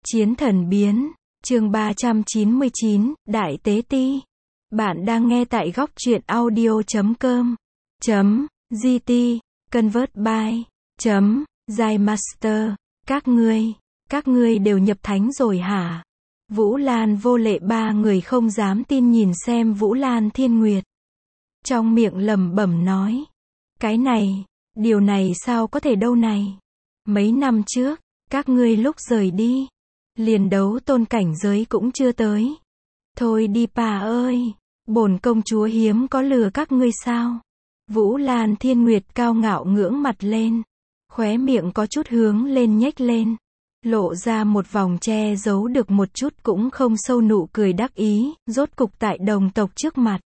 Chiến thần biến, chương 399, Đại Tế Ti. Bạn đang nghe tại góc truyện audio.com.gt, convert by, Zymaster. Các ngươi đều nhập thánh rồi hả? Vũ Lan Vô Lệ ba người không dám tin nhìn xem Vũ Lan Thiên Nguyệt. Trong miệng lẩm bẩm nói. Cái này, điều này sao có thể đâu này? Mấy năm trước, các ngươi lúc rời đi, liền đấu tôn cảnh giới cũng chưa tới. Thôi đi bà ơi, bổn công chúa hiếm có lừa các ngươi sao? Vũ Lan Thiên Nguyệt cao ngạo ngưỡng mặt lên, khóe miệng có chút hướng lên nhếch lên, lộ ra một vòng che giấu được một chút cũng không sâu nụ cười đắc ý, rốt cục tại đồng tộc trước mặt.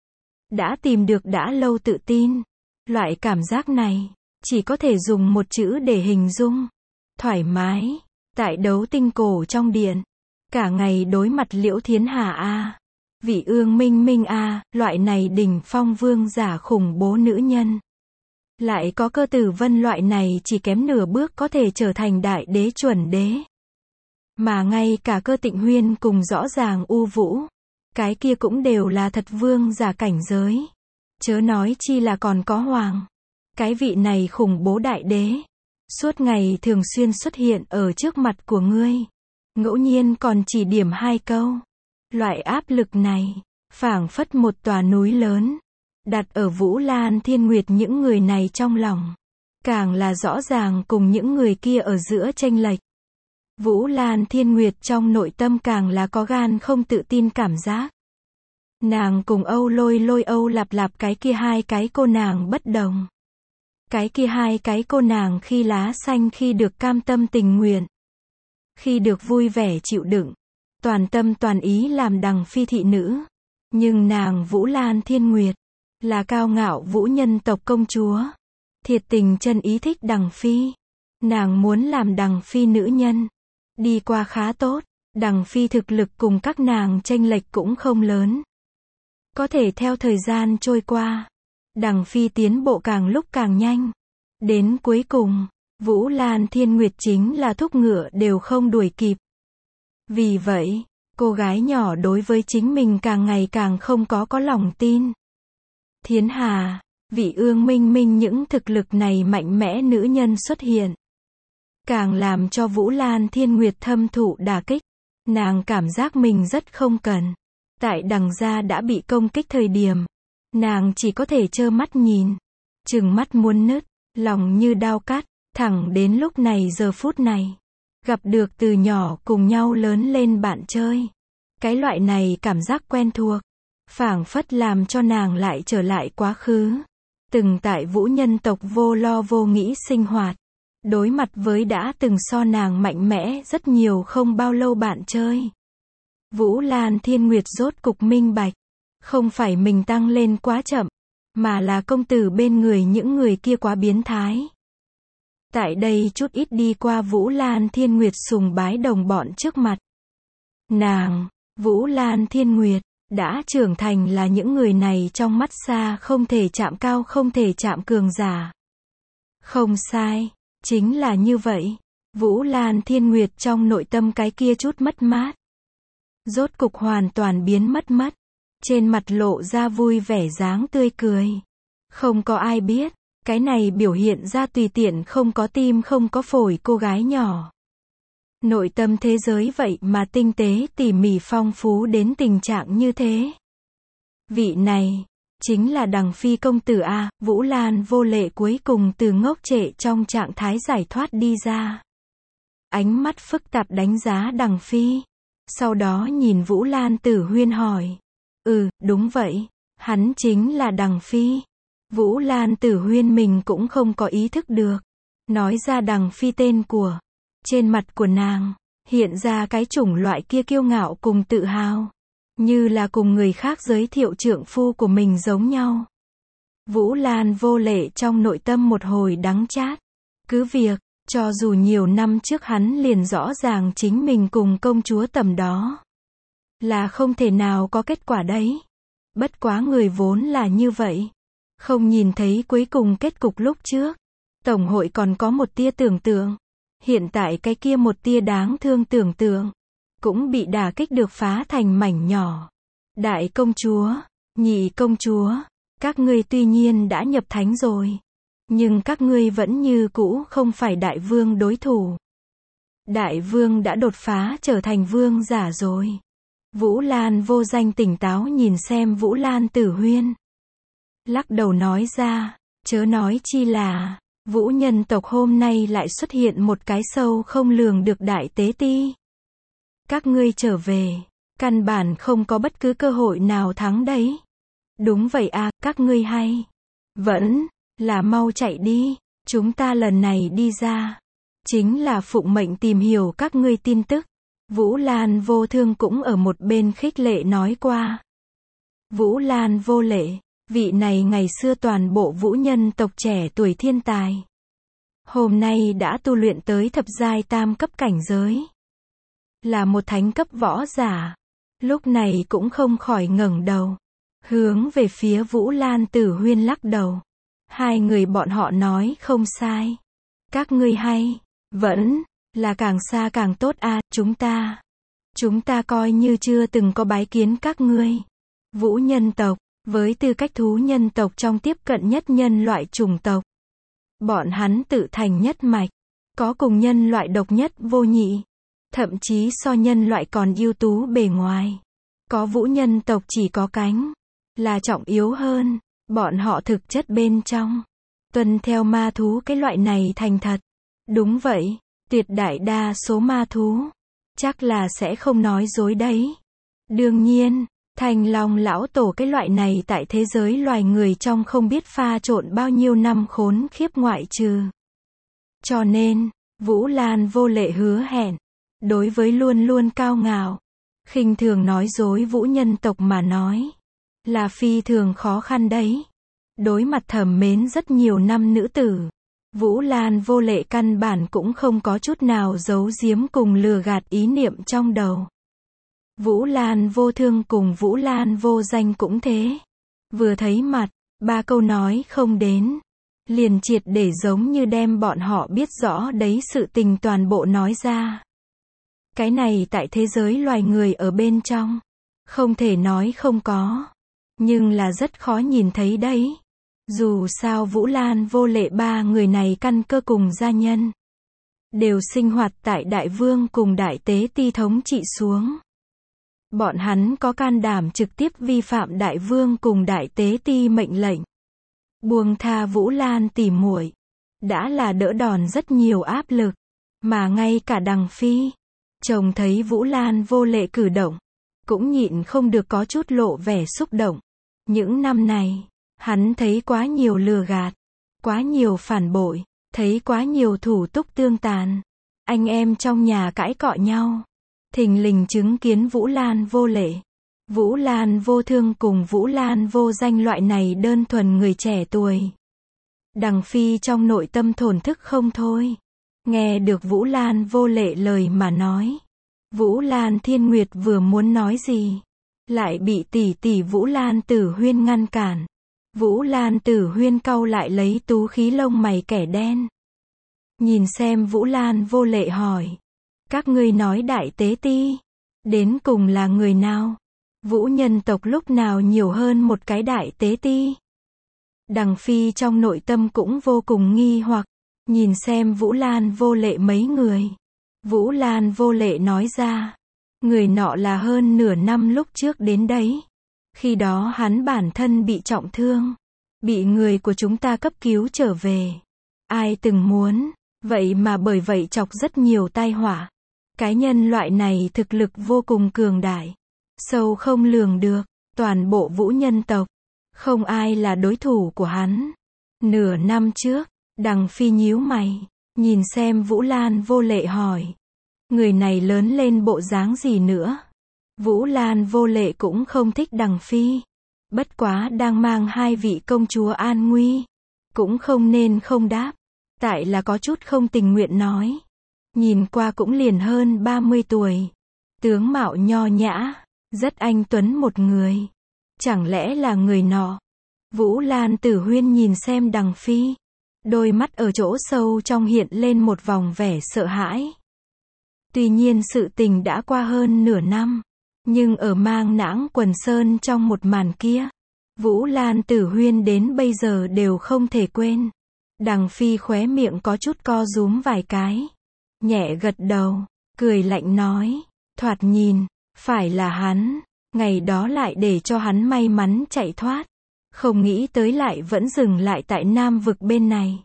Đã tìm được đã lâu tự tin. Loại cảm giác này, chỉ có thể dùng một chữ để hình dung. Thoải mái. Tại đấu tinh cổ trong điện, cả ngày đối mặt Liễu Thiến Hà a, Vị Ương Minh Minh a, loại này đỉnh phong vương giả khủng bố nữ nhân. Lại có Cơ Tử Vân loại này chỉ kém nửa bước có thể trở thành đại đế chuẩn đế. Mà ngay cả Cơ Tịnh Huyên cùng rõ ràng U Vũ, cái kia cũng đều là thật vương giả cảnh giới. Chớ nói chi là còn có Hoàng. Cái vị này khủng bố đại đế. Suốt ngày thường xuyên xuất hiện ở trước mặt của ngươi. Ngẫu nhiên còn chỉ điểm hai câu. Loại áp lực này, phảng phất một tòa núi lớn, đặt ở Vũ Lan Thiên Nguyệt những người này trong lòng. Càng là rõ ràng cùng những người kia ở giữa chênh lệch. Vũ Lan Thiên Nguyệt trong nội tâm càng là có gan không tự tin cảm giác. Nàng cùng Âu Lôi Âu Lạp cái kia hai cái cô nàng bất đồng. Cái kia hai cái cô nàng khi lá xanh khi được cam tâm tình nguyện. Khi được vui vẻ chịu đựng. Toàn tâm toàn ý làm đằng phi thị nữ. Nhưng nàng Vũ Lan Thiên Nguyệt, là cao ngạo vũ nhân tộc công chúa. Thiệt tình chân ý thích đằng phi. Nàng muốn làm đằng phi nữ nhân. Đi qua khá tốt. Đằng phi thực lực cùng các nàng chênh lệch cũng không lớn. Có thể theo thời gian trôi qua, đằng phi tiến bộ càng lúc càng nhanh. Đến cuối cùng, Vũ Lan Thiên Nguyệt chính là thúc ngựa đều không đuổi kịp. Vì vậy, cô gái nhỏ đối với chính mình càng ngày càng không có lòng tin. Thiến Hà, Vị Ương Minh Minh những thực lực này mạnh mẽ nữ nhân xuất hiện. Càng làm cho Vũ Lan Thiên Nguyệt thâm thụ đả kích. Nàng cảm giác mình rất không cần. Tại đằng gia đã bị công kích thời điểm, nàng chỉ có thể trơ mắt nhìn, trừng mắt muốn nứt, lòng như đao cắt, thẳng đến lúc này giờ phút này, gặp được từ nhỏ cùng nhau lớn lên bạn chơi. Cái loại này cảm giác quen thuộc, phảng phất làm cho nàng lại trở lại quá khứ. Từng tại vũ nhân tộc vô lo vô nghĩ sinh hoạt, đối mặt với đã từng so nàng mạnh mẽ rất nhiều không bao lâu bạn chơi. Vũ Lan Thiên Nguyệt rốt cục minh bạch, không phải mình tăng lên quá chậm, mà là công tử bên người những người kia quá biến thái. Tại đây chút ít đi qua Vũ Lan Thiên Nguyệt sùng bái đồng bọn trước mặt. Nàng, Vũ Lan Thiên Nguyệt, đã trưởng thành là những người này trong mắt xa không thể chạm cao không thể chạm cường giả. Không sai, chính là như vậy. Vũ Lan Thiên Nguyệt trong nội tâm cái kia chút mất mát. Rốt cục hoàn toàn biến mất. Trên mặt lộ ra vui vẻ dáng tươi cười. Không có ai biết, cái này biểu hiện ra tùy tiện không có tim không có phổi cô gái nhỏ. Nội tâm thế giới vậy mà tinh tế tỉ mỉ phong phú đến tình trạng như thế. Vị này, chính là đằng phi công tử a. Vũ Lan Vô Lệ cuối cùng từ ngốc trệ trong trạng thái giải thoát đi ra. Ánh mắt phức tạp đánh giá đằng phi. Sau đó nhìn Vũ Lan Tử Huyên hỏi. Đúng vậy. Hắn chính là đằng phi. Vũ Lan Tử Huyên mình cũng không có ý thức được. Nói ra đằng phi tên của. Trên mặt của nàng, hiện ra cái chủng loại kia kiêu ngạo cùng tự hào. Như là cùng người khác giới thiệu trượng phu của mình giống nhau. Vũ Lan Vô Lệ trong nội tâm một hồi đắng chát. Cứ việc, cho dù nhiều năm trước hắn liền rõ ràng chính mình cùng công chúa tầm đó là không thể nào có kết quả đấy. Bất quá người vốn là như vậy. Không nhìn thấy cuối cùng kết cục lúc trước. Tổng hội còn có một tia tưởng tượng. Hiện tại cái kia một tia đáng thương tưởng tượng, cũng bị đả kích được phá thành mảnh nhỏ. Đại công chúa, nhị công chúa, các ngươi tuy nhiên đã nhập thánh rồi, nhưng các ngươi vẫn như cũ không phải đại vương đối thủ. Đại vương đã đột phá trở thành vương giả rồi. Vũ Lan Vô Danh tỉnh táo nhìn xem Vũ Lan Tử Huyên. Lắc đầu nói ra, chớ nói chi là, Vũ nhân tộc hôm nay lại xuất hiện một cái sâu không lường được đại tế ti. Các ngươi trở về, căn bản không có bất cứ cơ hội nào thắng đấy. Đúng vậy à, các ngươi hay. Vẫn là mau chạy đi, chúng ta lần này đi ra, chính là phụng mệnh tìm hiểu các ngươi tin tức. Vũ Lan Vô Thương cũng ở một bên khích lệ nói qua. Vũ Lan Vô Lệ, vị này ngày xưa toàn bộ vũ nhân tộc trẻ tuổi thiên tài. Hôm nay đã tu luyện tới thập giai tam cấp cảnh giới. Là một thánh cấp võ giả. Lúc này cũng không khỏi ngẩng đầu. Hướng về phía Vũ Lan Tử Huyên lắc đầu. Hai người bọn họ nói không sai. Các ngươi hay, vẫn là càng xa càng tốt à, chúng ta coi như chưa từng có bái kiến các ngươi. Vũ nhân tộc, với tư cách thú nhân tộc trong tiếp cận nhất nhân loại chủng tộc. Bọn hắn tự thành nhất mạch, có cùng nhân loại độc nhất vô nhị, thậm chí so nhân loại còn ưu tú bề ngoài. Có vũ nhân tộc chỉ có cánh, là trọng yếu hơn, bọn họ thực chất bên trong, tuân theo ma thú cái loại này thành thật. Đúng vậy, tuyệt đại đa số ma thú, chắc là sẽ không nói dối đấy. Đương nhiên, Thanh Long lão tổ cái loại này tại thế giới loài người trong không biết pha trộn bao nhiêu năm khốn khiếp ngoại trừ. Cho nên, Vũ Lan Vô Lệ hứa hẹn, đối với luôn luôn cao ngạo, khinh thường nói dối vũ nhân tộc mà nói, là phi thường khó khăn đấy. Đối mặt thầm mến rất nhiều năm nữ tử, Vũ Lan Vô Lệ căn bản cũng không có chút nào giấu giếm cùng lừa gạt ý niệm trong đầu. Vũ Lan Vô Thương cùng Vũ Lan Vô Danh cũng thế. Vừa thấy mặt, ba câu nói không đến, liền triệt để giống như đem bọn họ biết rõ đấy sự tình toàn bộ nói ra. Cái này tại thế giới loài người ở bên trong, không thể nói không có, nhưng là rất khó nhìn thấy đấy. Dù sao Vũ Lan Vô Lệ ba người này căn cơ cùng gia nhân, đều sinh hoạt tại đại vương cùng đại tế ti thống trị xuống. Bọn hắn có can đảm trực tiếp vi phạm đại vương cùng đại tế ti mệnh lệnh. Buông tha Vũ Lan tỉ muội, đã là đỡ đòn rất nhiều áp lực, mà ngay cả Đằng Phi, chồng thấy Vũ Lan Vô Lệ cử động, cũng nhịn không được có chút lộ vẻ xúc động. Những năm này, hắn thấy quá nhiều lừa gạt, quá nhiều phản bội, thấy quá nhiều thủ túc tương tàn, anh em trong nhà cãi cọ nhau. Thình lình chứng kiến Vũ Lan Vô Lệ, Vũ Lan Vô Thương cùng Vũ Lan Vô Danh loại này đơn thuần người trẻ tuổi. Đằng Phi trong nội tâm thổn thức không thôi. Nghe được Vũ Lan Vô Lệ lời mà nói, Vũ Lan Thiên Nguyệt vừa muốn nói gì, lại bị tỷ tỷ Vũ Lan Tử Huyên ngăn cản. Vũ Lan Tử Huyên cau lại lấy tú khí lông mày kẻ đen. Nhìn xem Vũ Lan Vô Lệ hỏi, các ngươi nói đại tế ti, đến cùng là người nào? Vũ nhân tộc lúc nào nhiều hơn một cái đại tế ti? Đằng Phi trong nội tâm cũng vô cùng nghi hoặc, nhìn xem Vũ Lan Vô Lệ mấy người. Vũ Lan Vô Lệ nói ra, người nọ là hơn nửa năm lúc trước đến đấy. Khi đó hắn bản thân bị trọng thương, bị người của chúng ta cấp cứu trở về. Ai từng muốn, vậy mà bởi vậy chọc rất nhiều tai họa. Cái nhân loại này thực lực vô cùng cường đại, sâu không lường được, toàn bộ vũ nhân tộc, không ai là đối thủ của hắn. Nửa năm trước, Đằng Phi nhíu mày, nhìn xem Vũ Lan Vô Lệ hỏi, người này lớn lên bộ dáng gì nữa? Vũ Lan Vô Lệ cũng không thích Đằng Phi, bất quá đang mang hai vị công chúa an nguy, cũng không nên không đáp, tại là có chút không tình nguyện nói. Nhìn qua cũng liền hơn 30 tuổi, tướng mạo nho nhã, rất anh tuấn một người. Chẳng lẽ là người nọ? Vũ Lan Tử Huyên nhìn xem Đằng Phi, Đôi mắt ở chỗ sâu trong hiện lên một vòng vẻ sợ hãi. Tuy nhiên sự tình đã qua hơn nửa năm, nhưng ở Mang Nãng Quần Sơn trong một màn kia, Vũ Lan Tử Huyên đến bây giờ đều không thể quên. Đằng Phi khóe miệng có chút co rúm vài cái, nhẹ gật đầu, cười lạnh nói, thoạt nhìn, phải là hắn, ngày đó lại để cho hắn may mắn chạy thoát, không nghĩ tới lại vẫn dừng lại tại Nam vực bên này.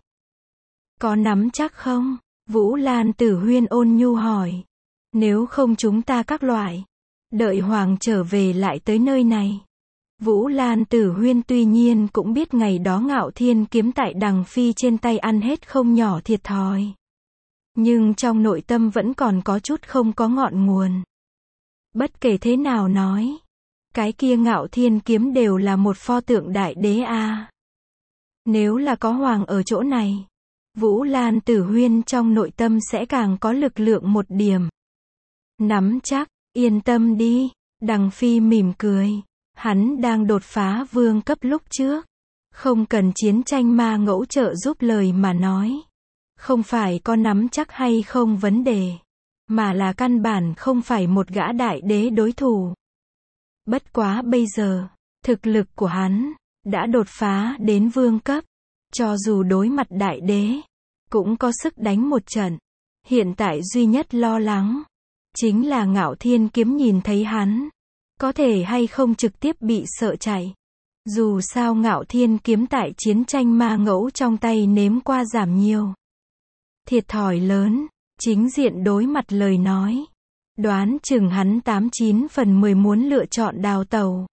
Có nắm chắc không? Vũ Lan Tử Huyên ôn nhu hỏi. Nếu không chúng ta các loại, đợi Hoàng trở về lại tới nơi này. Vũ Lan Tử Huyên tuy nhiên cũng biết ngày đó Ngạo Thiên kiếm tại Đằng Phi trên tay ăn hết không nhỏ thiệt thòi. Nhưng trong nội tâm vẫn còn có chút không có ngọn nguồn. Bất kể thế nào nói, cái kia Ngạo Thiên kiếm đều là một pho tượng đại đế a. Nếu là có Hoàng ở chỗ này, Vũ Lan Tử Huyên trong nội tâm sẽ càng có lực lượng một điểm. Nắm chắc, yên tâm đi, Đằng Phi mỉm cười. Hắn đang đột phá vương cấp lúc trước. Không cần chiến tranh ma ngẫu trợ giúp lời mà nói. Không phải có nắm chắc hay không vấn đề. Mà là căn bản không phải một gã đại đế đối thủ. Bất quá bây giờ, thực lực của hắn đã đột phá đến vương cấp. Cho dù đối mặt đại đế, cũng có sức đánh một trận. Hiện tại duy nhất lo lắng chính là Ngạo Thiên kiếm nhìn thấy hắn, có thể hay không trực tiếp bị sợ chạy. Dù sao Ngạo Thiên kiếm tại chiến tranh ma ngẫu trong tay nếm qua giảm nhiều. Thiệt thòi lớn, chính diện đối mặt lời nói. Đoán chừng hắn 89 phần 10 muốn lựa chọn đào tẩu.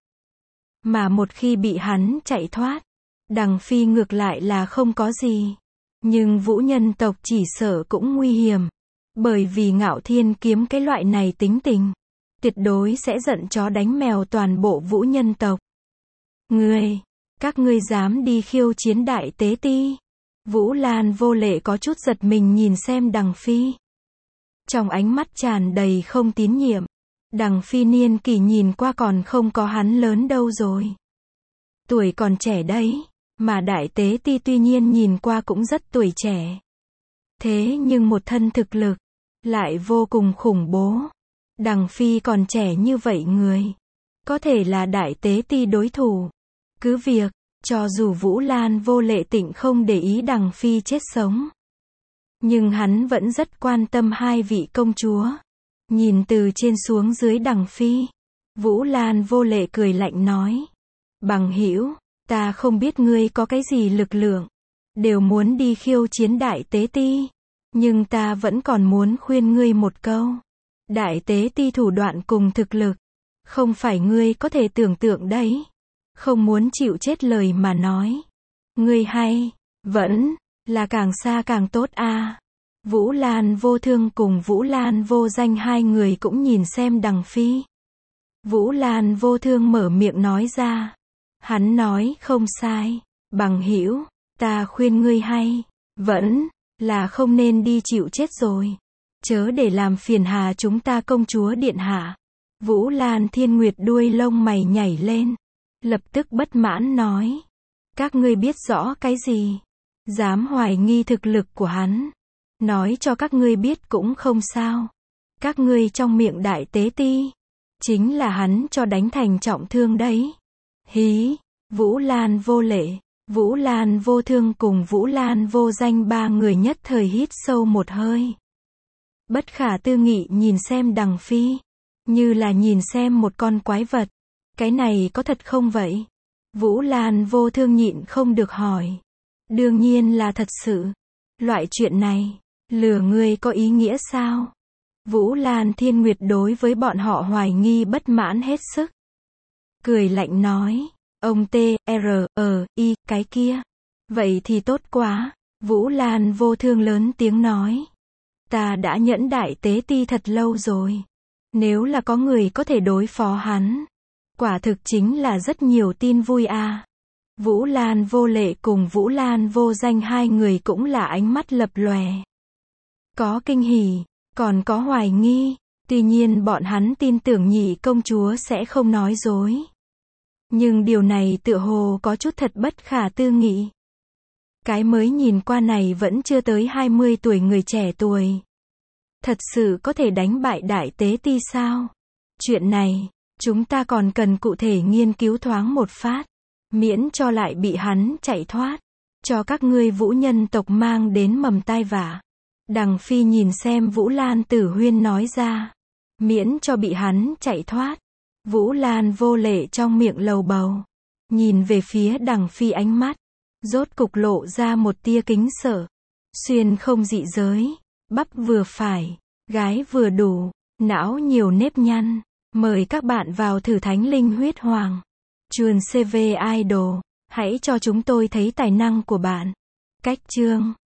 Mà một khi bị hắn chạy thoát, Đằng Phi ngược lại là không có gì. Nhưng Vũ nhân tộc chỉ sợ cũng nguy hiểm. Bởi vì Ngạo Thiên kiếm cái loại này tính tình, tuyệt đối sẽ giận chó đánh mèo toàn bộ Vũ nhân tộc. Các ngươi dám đi khiêu chiến đại tế ti? Vũ Lan Vô Lệ có chút giật mình nhìn xem Đằng Phi. Trong ánh mắt tràn đầy không tín nhiệm. Đằng Phi niên kỷ nhìn qua còn không có hắn lớn đâu rồi. Tuổi còn trẻ đấy, mà đại tế ti tuy nhiên nhìn qua cũng rất tuổi trẻ. Thế nhưng một thân thực lực lại vô cùng khủng bố. Đằng Phi còn trẻ như vậy người, có thể là đại tế ti đối thủ. Cứ việc, cho dù Vũ Lan Vô Lệ tịnh không để ý Đằng Phi chết sống, nhưng hắn vẫn rất quan tâm hai vị công chúa. Nhìn từ trên xuống dưới Đằng Phi, Vũ Lan Vô Lệ cười lạnh nói, bằng hữu, ta không biết ngươi có cái gì lực lượng, đều muốn đi khiêu chiến đại tế ti. Nhưng ta vẫn còn muốn khuyên ngươi một câu. Đại tế ti thủ đoạn cùng thực lực, không phải ngươi có thể tưởng tượng đấy. Không muốn chịu chết lời mà nói. Ngươi hay, vẫn, là càng xa càng tốt a. Vũ Lan Vô Thương cùng Vũ Lan Vô Danh hai người cũng nhìn xem Đằng Phi. Vũ Lan Vô Thương mở miệng nói ra. Hắn nói không sai, bằng hữu, ta khuyên ngươi hay, vẫn, là không nên đi chịu chết rồi. Chớ để làm phiền hà chúng ta công chúa điện hạ. Vũ Lan Thiên Nguyệt đuôi lông mày nhảy lên. Lập tức bất mãn nói. Các ngươi biết rõ cái gì? Dám hoài nghi thực lực của hắn. Nói cho các ngươi biết cũng không sao. Các ngươi trong miệng đại tế ti, chính là hắn cho đánh thành trọng thương đấy. Hí, Vũ Lan Vô Lệ, Vũ Lan Vô Thương cùng Vũ Lan Vô Danh ba người nhất thời hít sâu một hơi. Bất khả tư nghị nhìn xem Đằng Phi, như là nhìn xem một con quái vật. Cái này có thật không vậy? Vũ Lan Vô Thương nhịn không được hỏi. Đương nhiên là thật sự. Loại chuyện này, lừa ngươi có ý nghĩa sao? Vũ Lan Thiên Nguyệt đối với bọn họ hoài nghi bất mãn hết sức. Cười lạnh nói, ông T.R.I. cái kia. Vậy thì tốt quá. Vũ Lan Vô Thương lớn tiếng nói. Ta đã nhẫn đại tế ti thật lâu rồi. Nếu là có người có thể đối phó hắn, quả thực chính là rất nhiều tin vui a. Vũ Lan Vô Lệ cùng Vũ Lan Vô Danh hai người cũng là ánh mắt lập lòe. Có kinh hỉ, còn có hoài nghi. Tuy nhiên bọn hắn tin tưởng nhị công chúa sẽ không nói dối. Nhưng điều này tựa hồ có chút thật bất khả tư nghị. Cái mới nhìn qua này vẫn chưa tới 20 tuổi người trẻ tuổi. Thật sự có thể đánh bại đại tế ti sao? Chuyện này, chúng ta còn cần cụ thể nghiên cứu thoáng một phát. Miễn cho lại bị hắn chạy thoát. Cho các ngươi Vũ nhân tộc mang đến mầm tai vạ. Đằng Phi nhìn xem Vũ Lan Tử Huyên nói ra. Miễn cho bị hắn chạy thoát. Vũ Lan vô lệ trong miệng lầu bầu. Nhìn về phía Đằng Phi ánh mắt. Rốt cục lộ ra một tia kính sợ. Xuyên không dị giới. Bắp vừa phải. Gái vừa đủ. Não nhiều nếp nhăn. Mời các bạn vào thử Thánh Linh Huyết Hoàng. Chuồn CV Idol. Hãy cho chúng tôi thấy tài năng của bạn. Cách chương